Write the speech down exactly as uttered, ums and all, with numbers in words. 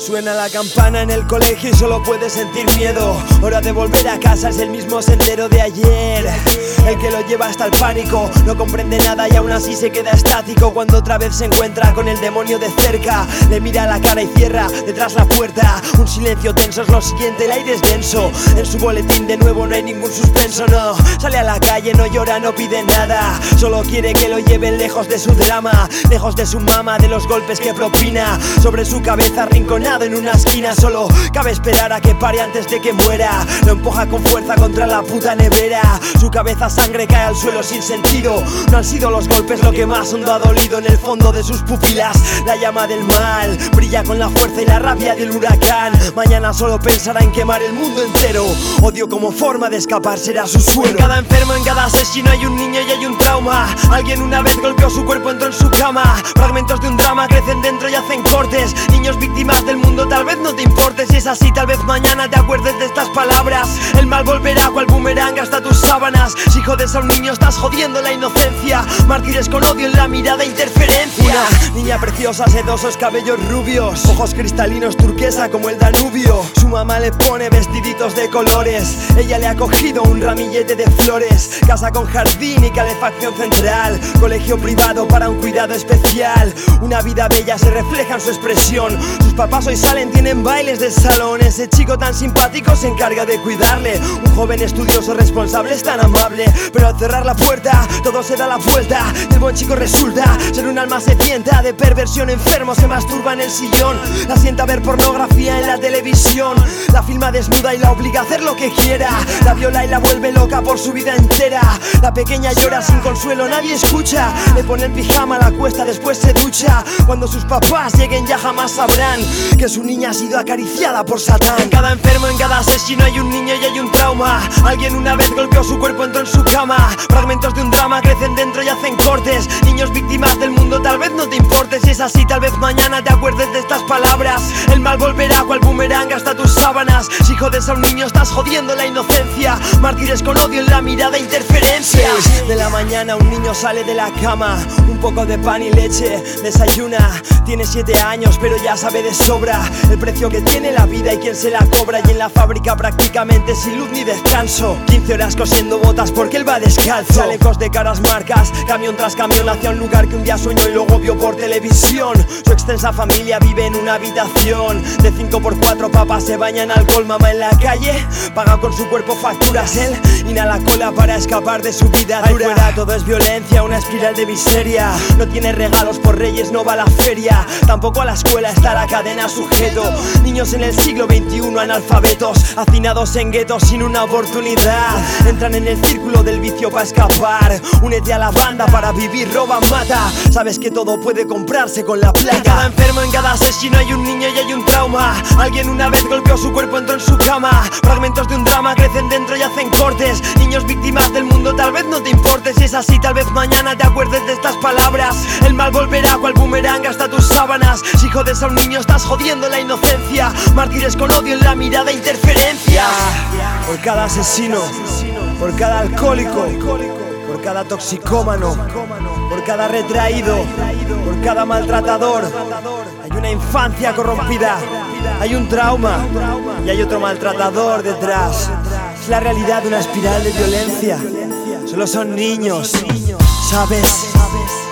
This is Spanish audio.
Suena la campana en el colegio y solo puedes sentir miedo. Hora de volver a casa, es el mismo sendero de ayer. El que lo lleva hasta el pánico, no comprende nada y aún así se queda estático. Cuando otra vez se encuentra con el demonio de cerca, le mira a la cara y cierra detrás la puerta. Un silencio tenso es lo siguiente, el aire es denso. En su boletín de nuevo no hay ningún suspenso, no. Sale a la calle, no llora, no pide nada. Solo quiere que lo lleven lejos de su drama, lejos de su mama, de los golpes que propina. Sobre su cabeza arrinconado en una esquina, solo cabe esperar a que pare antes de que muera. Lo empuja con fuerza contra la puta nevera. Su cabeza sangre cae al suelo sin sentido. No han sido los golpes lo que más hondo ha dolido. En el fondo de sus pupilas la llama del mal brilla con la fuerza y la rabia del huracán. Mañana solo pensará en quemar el mundo entero. Odio como forma de escapar será su suelo. En cada enfermo, en cada asesino hay un niño y hay un trauma. Alguien una vez golpeó su cuerpo, entró en su cama. Fragmentos de un drama crecen dentro y hacen cortes. Niños víctimas del mundo, tal vez no te importe. Si es así, tal vez mañana te acuerdes de estas palabras. El mal volverá cual boomerang hasta tus sábanas. Si jodes a un niño estás jodiendo la inocencia. Mártires con odio en la mirada, interferencia. Una niña preciosa, sedosos cabellos rubios, ojos cristalinos turquesa como el Danubio. Su mamá le pone vestiditos de colores. Ella le ha cogido un ramillete de flores. Casa con jardín y calefacción central. Colegio privado para un cuidado especial. Una vida bella se refleja en su expresión. Sus papás hoy salen, tienen bailes de salón. Ese chico tan simpático se encarga de cuidarle. Un joven estudioso responsable es tan amable, pero al cerrar la puerta todo se da la vuelta. Y el buen chico resulta ser un alma sedienta de perversión, enfermo, se masturba en el sillón. La sienta a ver pornografía en la televisión. La filma desnuda y la obliga a hacer lo que quiera. La viola y la vuelve loca por su vida entera. La pequeña llora sin consuelo, nadie escucha. Le pone el pijama, la cuesta, después se ducha. Cuando sus papás lleguen ya jamás sabrán que su niña ha sido acariciada por Satán. En cada enfermo, en cada asesino hay un niño y hay un trauma. Alguien una vez golpeó su cuerpo, entró en su cama. Fragmentos de un drama crecen dentro y hacen cortes. Niños víctimas del mundo, tal vez no te importe. Si es así, tal vez mañana te acuerdes de estas palabras. El mal volverá cual boomerang hasta tus sábanas. Si jodes a un niño estás jodiendo la inocencia. Mártires con odio en la mirada, interferencia. Seis de la mañana un niño sale de la cama. Un poco de pan y leche, desayuna. Tiene siete años pero ya sabe de sobra el precio que tiene la vida y quién se la cobra. Y en la fábrica prácticamente sin luz ni descanso. Quince horas cosiendo botas porque él va descalzo. Chalecos de caras marcas, camión tras camión hacia un lugar que un día soñó y luego vio por televisión. Su extensa familia vive en una habitación de cinco por cuatro, papás se bañan alcohol, mamá en la calle paga con su cuerpo facturas. Él inhala cola para escapar de su vida dura. Ahí fuera todo es violencia, una espiral de miseria. No tiene regalos por reyes, no va a la feria. Tampoco a la escuela, está a la cadena sujeto. Niños en el siglo veintiuno analfabetos, hacinados en guetos sin una oportunidad. Entran en el círculo del vicio para escapar. Únete a la banda para vivir, roba, mata. Sabes que todo puede comprarse con la plata. En cada enfermo, en cada asesino hay un niño y hay un trauma. Alguien una vez golpeó su cuerpo, entró en su cama. Fragmentos de un drama crecen dentro y hacen cortes. Niños víctimas del mundo, tal vez no te importe. Si es así, tal vez mañana te acuerdes de estas palabras. El mal volverá cual boomerang hasta tus sábanas. Si jodes a un niño estás jodiendo la inocencia. Mártires con odio en la mirada, interferencia. Por cada asesino, por cada alcohólico, por cada toxicómano, por cada retraído, por cada maltratador, hay una infancia corrompida, hay un trauma y hay otro maltratador detrás. Es la realidad de una espiral de violencia. Solo son niños, ¿sabes?